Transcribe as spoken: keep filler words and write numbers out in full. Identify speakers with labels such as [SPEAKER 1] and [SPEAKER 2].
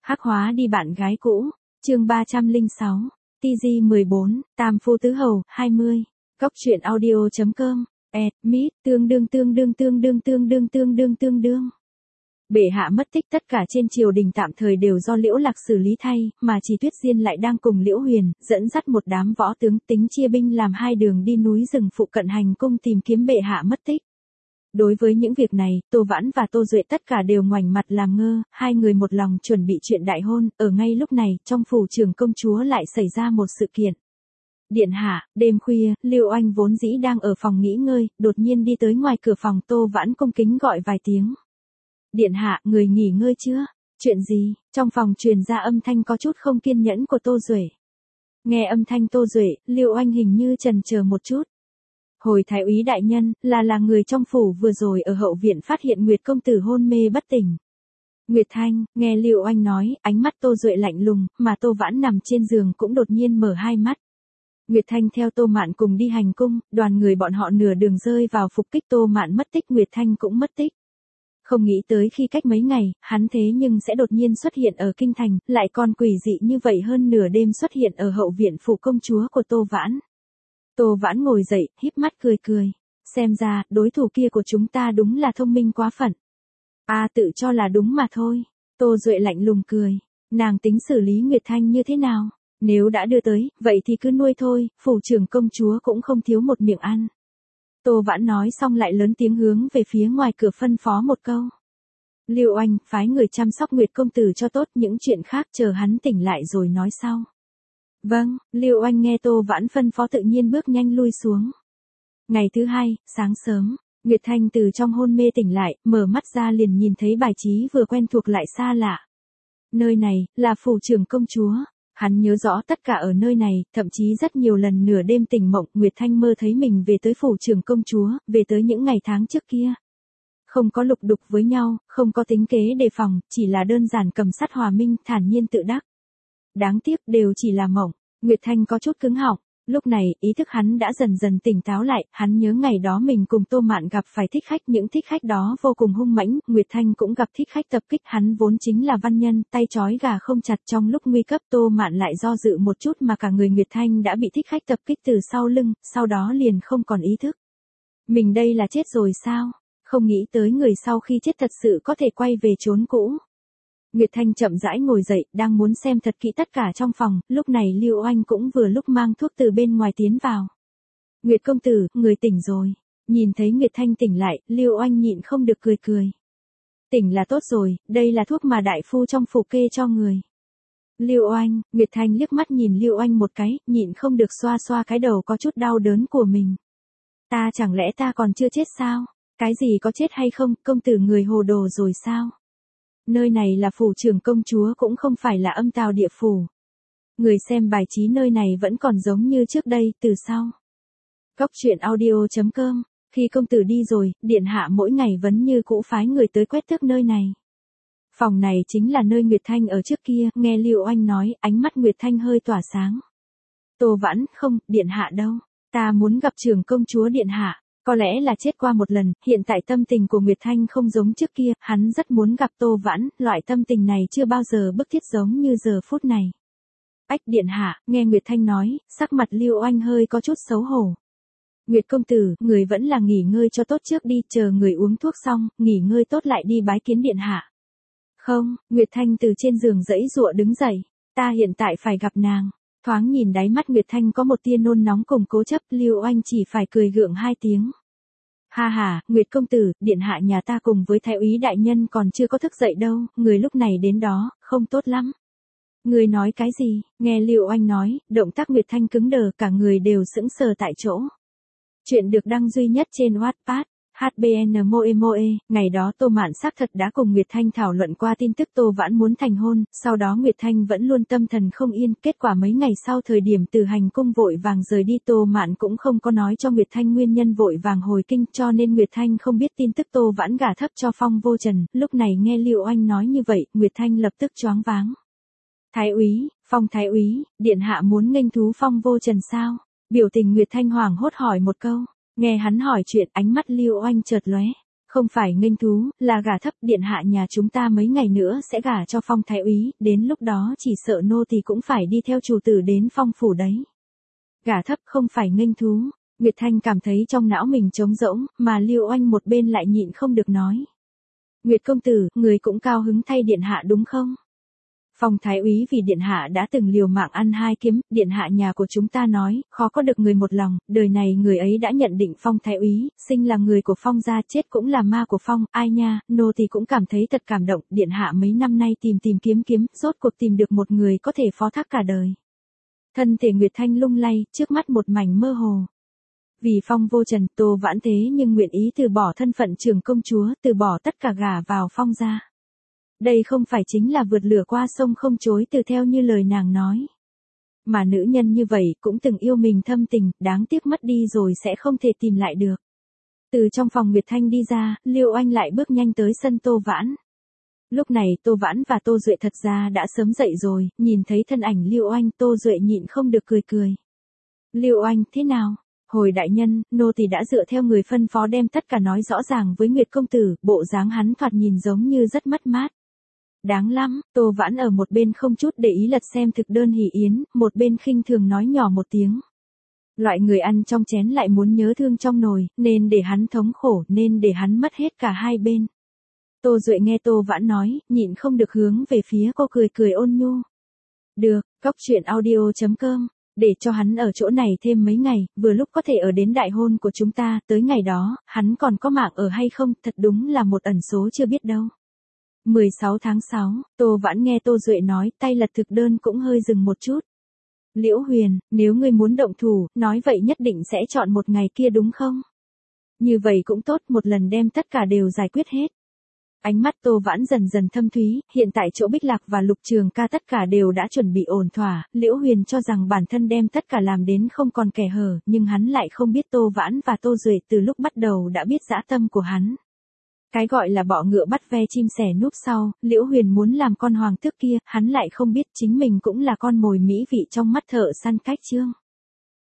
[SPEAKER 1] Hắc hóa đi bạn gái cũ, chương ba trăm lẻ sáu, tê giê mười bốn, Tam Phu Tứ Hầu, hai mươi. Cóc truyện audio.com, ad, mít, tương đương tương đương tương đương tương đương tương đương tương đương. Bệ hạ mất tích, tất cả trên triều đình tạm thời đều do Liễu Lạc xử lý thay, mà Chỉ Tuyết Diên lại đang cùng Liễu Huyền, dẫn dắt một đám võ tướng tính chia binh làm hai đường đi núi rừng phụ cận hành cung tìm kiếm bệ hạ mất tích. Đối với những việc này, Tô Vãn và Tô Duệ tất cả đều ngoảnh mặt làm ngơ, hai người một lòng chuẩn bị chuyện đại hôn, ở ngay lúc này, trong phủ trưởng công chúa lại xảy ra một sự kiện. Điện hạ, đêm khuya, Lưu Oanh vốn dĩ đang ở phòng nghỉ ngơi, đột nhiên đi tới ngoài cửa phòng, Tô Vãn cung kính gọi vài tiếng. Điện hạ, người nghỉ ngơi chưa? Chuyện gì? Trong phòng truyền ra âm thanh có chút không kiên nhẫn của Tô Duệ. Nghe âm thanh Tô Duệ, Lưu Oanh hình như chần chờ một chút. Hồi thái úy đại nhân, là là người trong phủ vừa rồi ở hậu viện phát hiện Nguyệt công tử hôn mê bất tỉnh. Nguyệt Thanh, nghe Lưu Oanh nói, ánh mắt Tô Duệ lạnh lùng, mà Tô Vãn nằm trên giường cũng đột nhiên mở hai mắt. Nguyệt Thanh theo Tô Mạn cùng đi hành cung, đoàn người bọn họ nửa đường rơi vào phục kích Tô Mạn mất tích, Nguyệt Thanh cũng mất tích. Không nghĩ tới khi cách mấy ngày, hắn thế nhưng sẽ đột nhiên xuất hiện ở kinh thành, lại còn quỷ dị như vậy, hơn nửa đêm xuất hiện ở hậu viện phủ công chúa của Tô Vãn. Tô Vãn ngồi dậy, híp mắt cười cười. Xem ra, đối thủ kia của chúng ta đúng là thông minh quá phận. A à, tự cho là đúng mà thôi. Tô Duệ lạnh lùng cười. Nàng tính xử lý Nguyệt Thanh như thế nào? Nếu đã đưa tới, vậy thì cứ nuôi thôi, phủ trưởng công chúa cũng không thiếu một miệng ăn. Tô Vãn nói xong lại lớn tiếng hướng về phía ngoài cửa phân phó một câu. Lưu Oanh, phái người chăm sóc Nguyệt công tử cho tốt, những chuyện khác chờ hắn tỉnh lại rồi nói sau. Vâng, Lưu Oanh nghe Tô Vãn phân phó tự nhiên bước nhanh lui xuống. Ngày thứ hai, sáng sớm, Nguyệt Thanh từ trong hôn mê tỉnh lại, mở mắt ra liền nhìn thấy bài trí vừa quen thuộc lại xa lạ. Nơi này, là phủ trưởng công chúa. Hắn nhớ rõ tất cả ở nơi này, thậm chí rất nhiều lần nửa đêm tỉnh mộng, Nguyệt Thanh mơ thấy mình về tới phủ trưởng công chúa, về tới những ngày tháng trước kia. Không có lục đục với nhau, không có tính kế đề phòng, chỉ là đơn giản cầm sắt hòa minh, thản nhiên tự đắc. Đáng tiếc đều chỉ là mộng, Nguyệt Thanh có chút cứng họng, lúc này ý thức hắn đã dần dần tỉnh táo lại, hắn nhớ ngày đó mình cùng Tô Mạn gặp phải thích khách, những thích khách đó vô cùng hung mãnh, Nguyệt Thanh cũng gặp thích khách tập kích, hắn vốn chính là văn nhân, tay trói gà không chặt, trong lúc nguy cấp Tô Mạn lại do dự một chút mà cả người Nguyệt Thanh đã bị thích khách tập kích từ sau lưng, sau đó liền không còn ý thức. Mình đây là chết rồi sao? Không nghĩ tới người sau khi chết thật sự có thể quay về chốn cũ. Nguyệt Thanh chậm rãi ngồi dậy, đang muốn xem thật kỹ tất cả trong phòng, lúc này Lưu Oanh cũng vừa lúc mang thuốc từ bên ngoài tiến vào. Nguyệt công tử, người tỉnh rồi. Nhìn thấy Nguyệt Thanh tỉnh lại, Lưu Oanh nhịn không được cười cười. Tỉnh là tốt rồi, đây là thuốc mà đại phu trong phủ kê cho người. Lưu Oanh, Nguyệt Thanh liếc mắt nhìn Lưu Oanh một cái, nhịn không được xoa xoa cái đầu có chút đau đớn của mình. Ta chẳng lẽ ta còn chưa chết sao? Cái gì có chết hay không, công tử người hồ đồ rồi sao? Nơi này là phủ trưởng công chúa cũng không phải là âm tào địa phủ. Người xem bài trí nơi này vẫn còn giống như trước đây, từ sau. Cóc truyện audio.com, khi công tử đi rồi, điện hạ mỗi ngày vẫn như cũ phái người tới quét tước nơi này. Phòng này chính là nơi Nguyệt Thanh ở trước kia, nghe Lưu Oanh nói, ánh mắt Nguyệt Thanh hơi tỏa sáng. Tô Vãn, không, điện hạ đâu, ta muốn gặp trưởng công chúa điện hạ. Có lẽ là chết qua một lần, hiện tại tâm tình của Nguyệt Thanh không giống trước kia, hắn rất muốn gặp Tô Vãn, loại tâm tình này chưa bao giờ bức thiết giống như giờ phút này. Ách điện hạ, nghe Nguyệt Thanh nói, sắc mặt Lưu Oanh hơi có chút xấu hổ. Nguyệt công tử, người vẫn là nghỉ ngơi cho tốt trước đi, chờ người uống thuốc xong, nghỉ ngơi tốt lại đi bái kiến điện hạ. Không, Nguyệt Thanh từ trên giường giãy giụa đứng dậy, ta hiện tại phải gặp nàng. Thoáng nhìn đáy mắt Nguyệt Thanh có một tia nôn nóng cùng cố chấp, Lưu Oanh chỉ phải cười gượng hai tiếng. Ha ha, Nguyệt công tử, điện hạ nhà ta cùng với thái úy đại nhân còn chưa có thức dậy đâu, người lúc này đến đó, không tốt lắm. Người nói cái gì? Nghe Lưu Oanh nói, động tác Nguyệt Thanh cứng đờ, cả người đều sững sờ tại chỗ. Chuyện được đăng duy nhất trên Wattpad. hát bê en Moe Moe, ngày đó Tô Mạn xác thật đã cùng Nguyệt Thanh thảo luận qua tin tức Tô Vãn muốn thành hôn, sau đó Nguyệt Thanh vẫn luôn tâm thần không yên, kết quả mấy ngày sau thời điểm từ hành cung vội vàng rời đi, Tô Mạn cũng không có nói cho Nguyệt Thanh nguyên nhân vội vàng hồi kinh, cho nên Nguyệt Thanh không biết tin tức Tô Vãn gả thấp cho Phong Vô Trần, lúc này nghe Lưu Oanh nói như vậy, Nguyệt Thanh lập tức choáng váng. Thái úy, Phong thái úy, điện hạ muốn nghênh thú Phong Vô Trần sao? Biểu tình Nguyệt Thanh hoảng hốt hỏi một câu. Nghe hắn hỏi chuyện, ánh mắt Lưu Oanh chợt lóe. Không phải nghênh thú, là gả thấp, điện hạ nhà chúng ta mấy ngày nữa sẽ gả cho Phong thái úy, đến lúc đó chỉ sợ nô tỳ cũng phải đi theo chủ tử đến Phong phủ đấy. Gả thấp không phải nghênh thú, Nguyệt Thanh cảm thấy trong não mình trống rỗng, mà Lưu Oanh một bên lại nhịn không được nói. Nguyệt công tử, người cũng cao hứng thay điện hạ đúng không? Phong thái úy vì điện hạ đã từng liều mạng ăn hai kiếm, điện hạ nhà của chúng ta nói, khó có được người một lòng, đời này người ấy đã nhận định Phong thái úy, sinh là người của Phong gia, chết cũng là ma của Phong, ai nha, nô thì cũng cảm thấy thật cảm động, điện hạ mấy năm nay tìm tìm kiếm kiếm, rốt cuộc tìm được một người có thể phó thác cả đời. Thân thể Nguyệt Thanh lung lay, trước mắt một mảnh mơ hồ. Vì Phong vô trần, Tô Vãn thế nhưng nguyện ý từ bỏ thân phận trưởng công chúa, từ bỏ tất cả gả vào Phong gia. Đây không phải chính là vượt lửa qua sông không chối từ theo như lời nàng nói. Mà nữ nhân như vậy cũng từng yêu mình thâm tình, đáng tiếc mất đi rồi sẽ không thể tìm lại được. Từ trong phòng Nguyệt Thanh đi ra, Liêu Oanh lại bước nhanh tới sân Tô Vãn. Lúc này Tô Vãn và Tô Duệ thật ra đã sớm dậy rồi, nhìn thấy thân ảnh Liêu Oanh, Tô Duệ nhịn không được cười cười. Liêu Oanh, thế nào? Hồi đại nhân, nô tỳ đã dựa theo người phân phó đem tất cả nói rõ ràng với Nguyệt công tử, bộ dáng hắn thoạt nhìn giống như rất mất mát. Đáng lắm, Tô Vãn ở một bên không chút để ý lật xem thực đơn hỷ yến, một bên khinh thường nói nhỏ một tiếng. Loại người ăn trong chén lại muốn nhớ thương trong nồi, nên để hắn thống khổ, nên để hắn mất hết cả hai bên. Tô Duệ nghe Tô Vãn nói, nhịn không được hướng về phía cô cười cười ôn nhu. Được, cóc truyện audio chấm com, để cho hắn ở chỗ này thêm mấy ngày, vừa lúc có thể ở đến đại hôn của chúng ta, tới ngày đó, hắn còn có mạng ở hay không, thật đúng là một ẩn số chưa biết đâu. mười sáu tháng sáu, Tô Vãn nghe Tô Duệ nói, tay lật thực đơn cũng hơi dừng một chút. Liễu Huyền, nếu ngươi muốn động thủ, nói vậy nhất định sẽ chọn một ngày kia đúng không? Như vậy cũng tốt, một lần đem tất cả đều giải quyết hết. Ánh mắt Tô Vãn dần dần thâm thúy, hiện tại chỗ Bích Lạc và Lục Trường Ca tất cả đều đã chuẩn bị ổn thỏa, Liễu Huyền cho rằng bản thân đem tất cả làm đến không còn kẻ hở, nhưng hắn lại không biết Tô Vãn và Tô Duệ từ lúc bắt đầu đã biết dã tâm của hắn. Cái gọi là bọ ngựa bắt ve chim sẻ núp sau, Liễu Huyền muốn làm con hoàng tước kia, hắn lại không biết chính mình cũng là con mồi mỹ vị trong mắt thợ săn cách chương.